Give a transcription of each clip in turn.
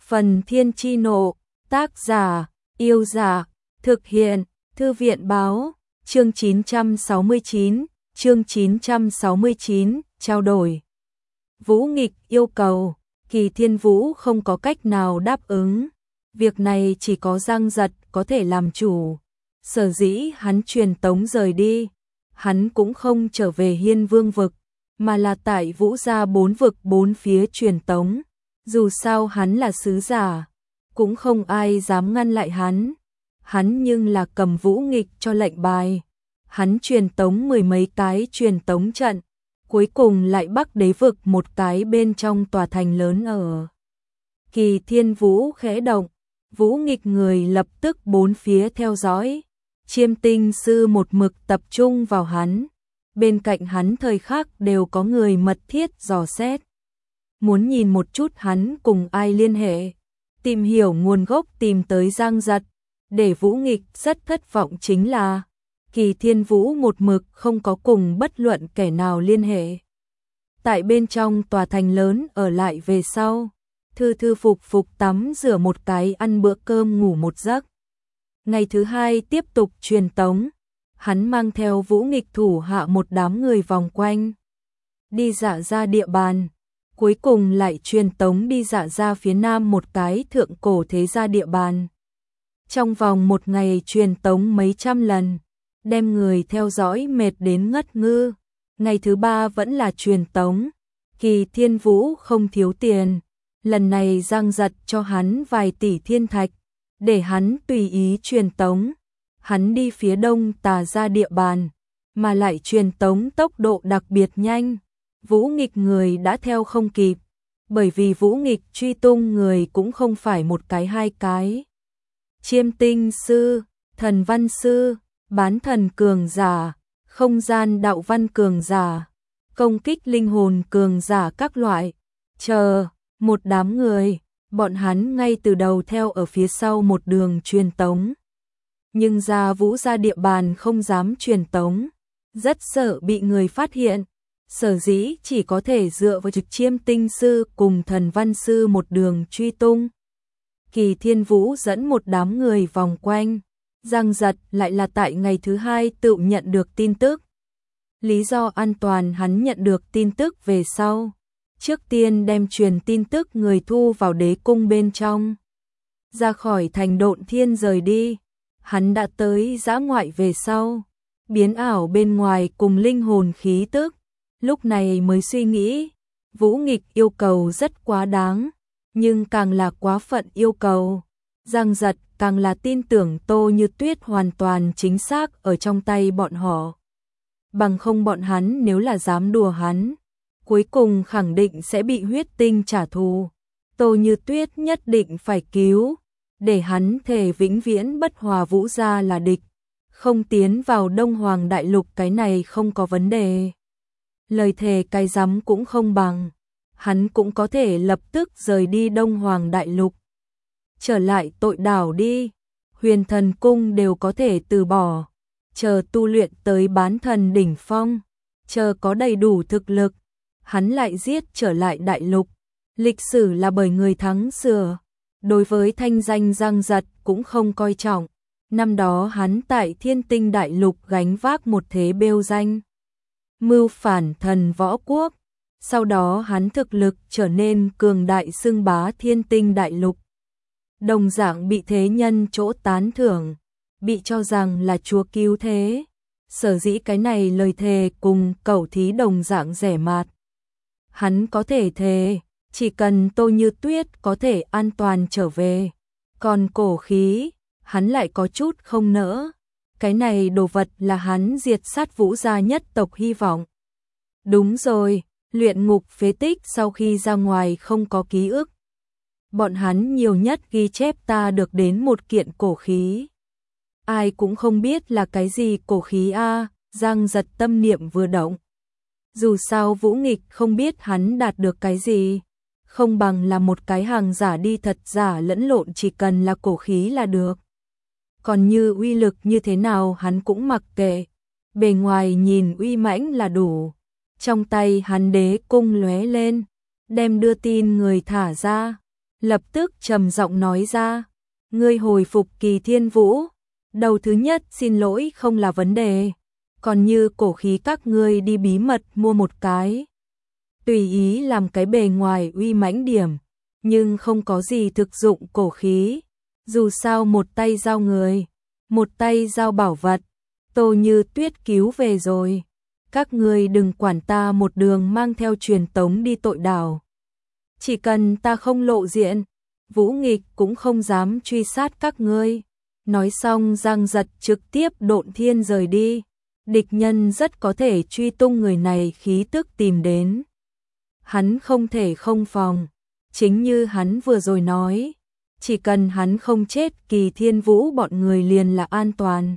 Phần Thiên Chi Nộ, tác giả, Yêu Dạ, thực hiện, Thư viện Báo, chương 969, trao đổi. Vũ Nghịch yêu cầu, Kỳ Thiên Vũ không có cách nào đáp ứng. Việc này chỉ có Giang Giật có thể làm chủ. Sở dĩ hắn truyền tống rời đi, hắn cũng không trở về Hiên Vương vực, mà là tại Vũ gia 4 vực 4 phía truyền tống. Dù sao hắn là sứ giả, cũng không ai dám ngăn lại hắn. Hắn nhưng là cầm Vũ Nghịch cho lệnh bài. Hắn truyền tống 10 mấy cái truyền tống trận, cuối cùng lại Bắc Đế vực một cái bên trong tòa thành lớn ở. Kỳ Thiên Vũ khẽ động, Vũ Nghịch người lập tức bốn phía theo dõi. Chiêm Tinh sư một mực tập trung vào hắn. Bên cạnh hắn thời khắc đều có người mật thiết dò xét. Muốn nhìn một chút hắn cùng ai liên hệ, tìm hiểu nguồn gốc tìm tới Giang Giật. Để Vũ Nghịch rất thất vọng chính là Kỳ Thiên Vũ một mực không có cùng bất luận kẻ nào liên hệ. Tại bên trong tòa thành lớn ở lại về sau, thư thư phục tắm rửa một cái, ăn bữa cơm, ngủ một giấc. Ngày thứ hai tiếp tục truyền tống, hắn mang theo Vũ Nghịch thủ hạ một đám người vòng quanh, đi dạo ra địa bàn, cuối cùng lại truyền tống đi dạo ra phía nam một cái thượng cổ thế gia địa bàn. Trong vòng một ngày truyền tống mấy trăm lần, đem người theo dõi mệt đến ngất ngư. Ngày thứ ba vẫn là truyền tống. Kỳ Thiên Vũ không thiếu tiền, lần này Giang Giật cho hắn vài tỷ thiên thạch, để hắn tùy ý truyền tống. Hắn đi phía đông Tà gia địa bàn, mà lại truyền tống tốc độ đặc biệt nhanh. Vũ Nghịch người đã theo không kịp, bởi vì Vũ Nghịch truy tung người cũng không phải một cái hai cái. Chiêm Tinh sư, Thần Văn sư, Bán thần cường giả, không gian đạo văn cường giả, công kích linh hồn cường giả các loại, chờ một đám người, bọn hắn ngay từ đầu theo ở phía sau một đường truyền tống. Nhưng ra Vũ gia địa bàn không dám truyền tống, rất sợ bị người phát hiện, sở dĩ chỉ có thể dựa vào trực Chiêm Tinh sư cùng Thần Văn sư một đường truy tung. Kỳ Thiên Vũ dẫn một đám người vòng quanh. Giang Giật lại là tại ngày thứ hai tự nhận được tin tức. Lý do an toàn hắn nhận được tin tức về sau. Trước tiên đem truyền tin tức người thu vào đế cung bên trong. Ra khỏi thành Độn Thiên rời đi. Hắn đã tới dã ngoại về sau. Biến ảo bên ngoài cùng linh hồn khí tức. Lúc này mới suy nghĩ. Vũ Nghịch yêu cầu rất quá đáng. Nhưng càng là quá phận yêu cầu. Giang Giật càng là tin tưởng Tô Như Tuyết hoàn toàn chính xác ở trong tay bọn họ. Bằng không bọn hắn nếu là dám đùa hắn, cuối cùng khẳng định sẽ bị huyết tinh trả thù. Tô Như Tuyết nhất định phải cứu, để hắn thề vĩnh viễn bất hòa Vũ gia là địch, không tiến vào Đông Hoàng Đại Lục, cái này không có vấn đề. Lời thề cái rắm cũng không bằng, hắn cũng có thể lập tức rời đi Đông Hoàng Đại Lục. Trở lại tội đảo đi, Huyền Thần Cung đều có thể từ bỏ, chờ tu luyện tới bán thần đỉnh phong, chờ có đầy đủ thực lực, hắn lại giết trở lại đại lục. Lịch sử là bởi người thắng sửa, đối với thanh danh Giang Giật cũng không coi trọng. Năm đó hắn tại Thiên Tinh Đại Lục gánh vác một thế bêu danh, mưu phản thần võ quốc, sau đó hắn thực lực trở nên cường đại xưng bá Thiên Tinh Đại Lục. Đồng dạng bị thế nhân chỗ tán thưởng, bị cho rằng là chúa cứu thế. Sở dĩ cái này lời thề cùng cẩu thí đồng dạng rẻ mạt. Hắn có thể thề, chỉ cần Tô Như Tuyết có thể an toàn trở về. Còn cổ khí, hắn lại có chút không nỡ. Cái này đồ vật là hắn diệt sát Vũ gia nhất tộc hy vọng. Đúng rồi, luyện ngục phế tích sau khi ra ngoài không có ký ức. Bọn hắn nhiều nhất ghi chép ta được đến một kiện cổ khí. Ai cũng không biết là cái gì cổ khí a. Giang Giật tâm niệm vừa động. Dù sao Vũ Nghịch không biết hắn đạt được cái gì, không bằng là một cái hàng giả đi, thật giả lẫn lộn, chỉ cần là cổ khí là được. Còn như uy lực như thế nào hắn cũng mặc kệ, bề ngoài nhìn uy mãnh là đủ. Trong tay hắn đế cung lóe lên, đem đưa tin người thả ra. lập tức trầm giọng nói ra, ngươi hồi phục Kỳ Thiên Vũ, đầu thứ nhất xin lỗi không là vấn đề, còn như cổ khí các ngươi đi bí mật mua một cái, tùy ý làm cái bề ngoài uy mãnh điểm, nhưng không có gì thực dụng cổ khí, dù sao một tay giao người, một tay giao bảo vật, Tô Như Tuyết cứu về rồi, các ngươi đừng quản ta một đường mang theo truyền tống đi tội đảo. Chỉ cần ta không lộ diện, Vũ Nghịch cũng không dám truy sát các ngươi. Nói xong Giang Giật trực tiếp độn thiên rời đi, địch nhân rất có thể truy tung người này khí tức tìm đến. Hắn không thể không phòng, chính như hắn vừa rồi nói, chỉ cần hắn không chết Kỳ Thiên Vũ bọn người liền là an toàn.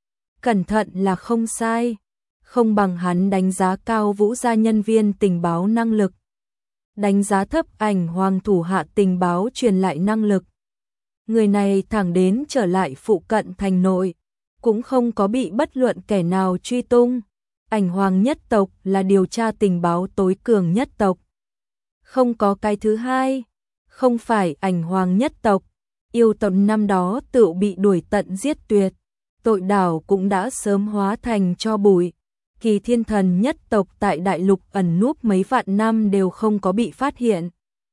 Cẩn thận là không sai, không bằng hắn đánh giá cao Vũ gia nhân viên tình báo năng lực, đánh giá thấp Ảnh Hoàng thủ hạ tình báo truyền lại năng lực. Người này thẳng đến trở lại phụ cận thành nội, cũng không có bị bất luận kẻ nào truy tung. Ảnh Hoàng nhất tộc là điều tra tình báo tối cường nhất tộc. Không có cái thứ hai, không phải Ảnh Hoàng nhất tộc, yêu tộc năm đó tự bị đuổi tận giết tuyệt, tội đảo cũng đã sớm hóa thành tro bụi. Kỳ Thiên Thần nhất tộc tại đại lục ẩn núp mấy vạn năm đều không có bị phát hiện.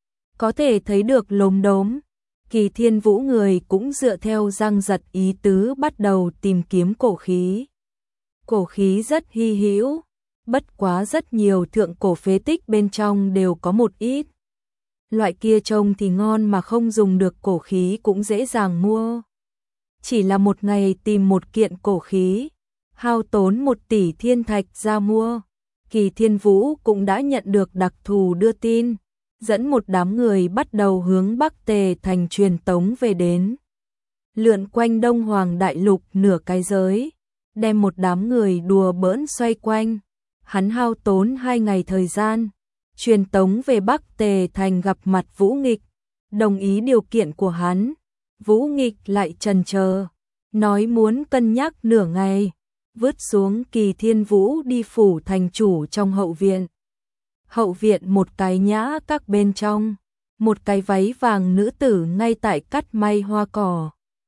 Có thể thấy được lốm đốm, Kỳ Thiên Vũ người cũng dựa theo Giang Giật ý tứ bắt đầu tìm kiếm cổ khí. Cổ khí rất hy hữu, bất quá rất nhiều thượng cổ phế tích bên trong đều có một ít. Loại kia trông thì ngon mà không dùng được cổ khí cũng dễ dàng mua. Chỉ là một ngày tìm một kiện cổ khí, hao tốn 1 tỷ thiên thạch ra mua. Kỳ Thiên Vũ cũng đã nhận được đặc thù đưa tin, dẫn một đám người bắt đầu hướng Bắc Tề thành truyền tống về đến. Lượn quanh Đông Hoàng Đại Lục nửa cái giới, đem một đám người đùa bỡn xoay quanh. Hắn hao tốn 2 ngày thời gian, truyền tống về Bắc Tề thành gặp mặt Vũ Nghịch, đồng ý điều kiện của hắn. Vũ Nghịch lại chần chờ, nói muốn cân nhắc nửa ngày, vứt xuống Kỳ Thiên Vũ đi phủ thành chủ trong hậu viện. Hậu viện một cái nhã các bên trong, một cái váy vàng nữ tử ngay tại cắt may hoa cỏ.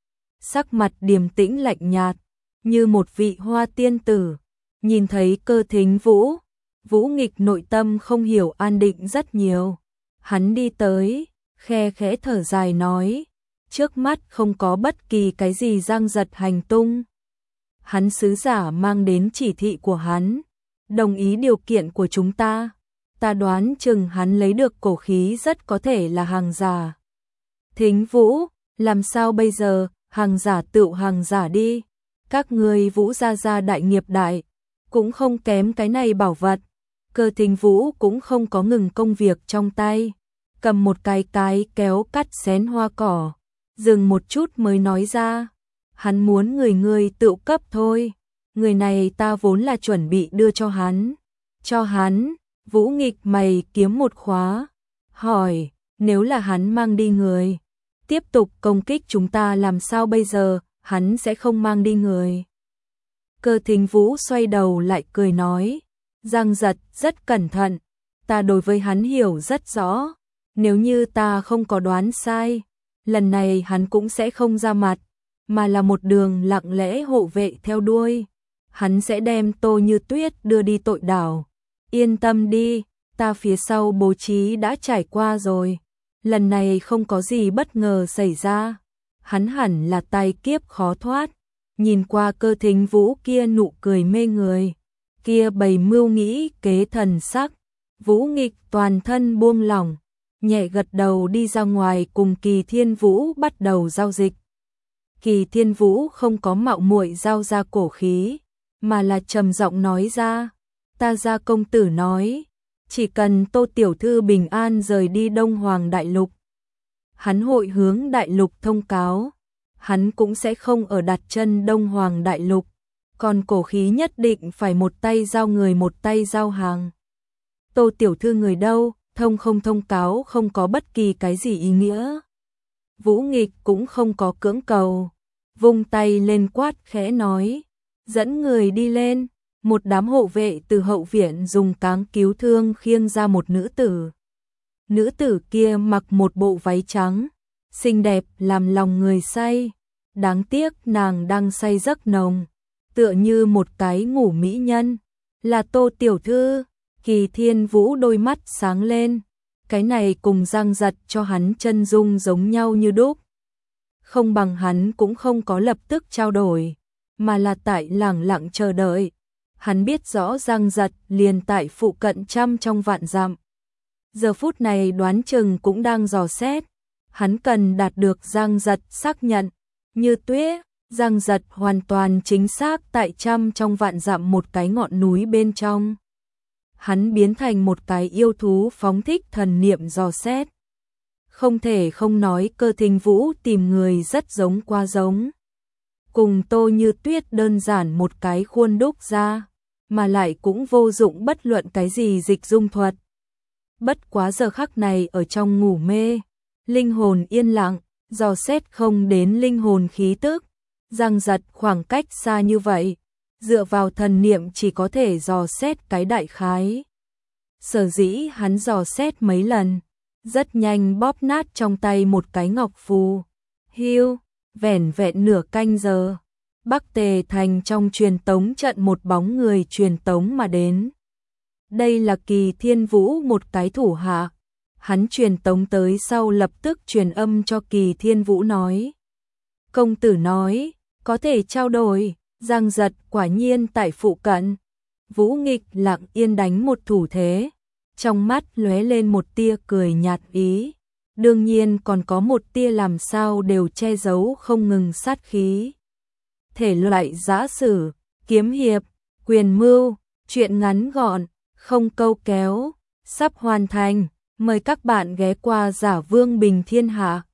Sắc mặt điềm tĩnh lạnh nhạt, như một vị hoa tiên tử, nhìn thấy Cơ Thính Vũ, Vũ Nghịch nội tâm không hiểu an định rất nhiều. Hắn đi tới, khe khẽ thở dài nói, trước mắt không có bất kỳ cái gì Giang Giật hành tung. Hắn sứ giả mang đến chỉ thị của hắn, đồng ý điều kiện của chúng ta. Ta đoán chừng hắn lấy được cổ khí rất có thể là hàng giả. Thính Vũ, làm sao bây giờ, hàng giả tựu hàng giả đi. Các ngươi Vũ gia đại nghiệp đại, cũng không kém cái này bảo vật. Cơ Thính Vũ cũng không có ngừng công việc trong tay, cầm một cái kéo cắt xén hoa cỏ, dừng một chút mới nói ra, hắn muốn người tự cấp thôi, người này ta vốn là chuẩn bị đưa cho hắn. Cho hắn? Vũ Nghịch mày kiếm một khóa, hỏi, nếu là hắn mang đi người, tiếp tục công kích chúng ta làm sao bây giờ, hắn sẽ không mang đi người. Cơ Thính Vũ xoay đầu lại cười nói, Giang Giật rất cẩn thận, ta đối với hắn hiểu rất rõ, nếu như ta không có đoán sai, lần này hắn cũng sẽ không ra mặt, mà là một đường lặng lẽ hộ vệ theo đuôi, hắn sẽ đem Tô Như Tuyết đưa đi tội đảo. Yên tâm đi, ta phía sau bố trí đã trải qua rồi, lần này không có gì bất ngờ xảy ra, hắn hẳn là tai kiếp khó thoát. Nhìn qua Cơ Thính Vũ kia nụ cười mê người, kia bày mưu nghĩ kế thần sắc, Vũ Nghịch toàn thân buông lỏng, nhẹ gật đầu đi ra ngoài cùng Kỳ Thiên Vũ bắt đầu giao dịch. Kỳ Thiên Vũ không có mạo muội giao ra cổ khí, mà là trầm giọng nói ra, ta gia công tử nói, chỉ cần Tô tiểu thư bình an rời đi Đông Hoàng Đại Lục, hắn hội hướng Đại Lục thông cáo, hắn cũng sẽ không ở đặt chân Đông Hoàng Đại Lục, còn cổ khí nhất định phải một tay giao người một tay giao hàng. Tô tiểu thư người đâu, không thông cáo không có bất kỳ cái gì ý nghĩa. Vũ Nghịch cũng không có cưỡng cầu, vung tay lên quát khẽ nói, dẫn người đi lên. Một đám hộ vệ từ hậu viện dùng cáng cứu thương khiêng ra một nữ tử. Nữ tử kia mặc một bộ váy trắng, xinh đẹp làm lòng người say. Đáng tiếc nàng đang say giấc nồng, tựa như một cái ngủ mỹ nhân. Là Tô tiểu thư. Kỳ Thiên Vũ đôi mắt sáng lên, cái này cùng Giang Giật cho hắn chân dung giống nhau như đúc. Không bằng hắn cũng không có lập tức trao đổi, mà là tại lẳng lặng chờ đợi. Hắn biết rõ Giang Giật liền tại phụ cận trăm trong vạn dặm. Giờ phút này đoán chừng cũng đang dò xét, hắn cần đạt được Giang Giật xác nhận. Như Tuyết, Giang Giật hoàn toàn chính xác tại trăm trong vạn dặm một cái ngọn núi bên trong. Hắn biến thành một cái yêu thú phóng thích thần niệm dò xét. Không thể không nói Cơ Thính Vũ tìm người rất giống qua giống. Cùng Tô Như Tuyết đơn giản một cái khuôn đúc ra, mà lại cũng vô dụng bất luận cái gì dịch dung thuật. Bất quá giờ khắc này ở trong ngủ mê, linh hồn yên lặng, dò xét không đến linh hồn khí tức. Giang Giật khoảng cách xa như vậy, dựa vào thần niệm chỉ có thể dò xét cái đại khái. Sở dĩ hắn dò xét mấy lần, rất nhanh bóp nát trong tay một cái ngọc phù. Hưu, vẻn vẹn nửa canh giờ, Bắc Tề Thành trong truyền tống trận một bóng người truyền tống mà đến. Đây là Kỳ Thiên Vũ một cái thủ hạ. Hắn truyền tống tới sau lập tức truyền âm cho Kỳ Thiên Vũ nói. Công tử nói, có thể trao đổi. Giang Giật quả nhiên tại phụ cận. Vũ Nghịch lặng yên đánh một thủ thế, trong mắt lóe lên một tia cười nhạt ý. Đương nhiên còn có một tia làm sao đều che giấu không ngừng sát khí. Thể loại giã sử, kiếm hiệp, quyền mưu, truyện ngắn gọn, không câu kéo, sắp hoàn thành. Mời các bạn ghé qua Giả Vương Bình Thiên Hạ.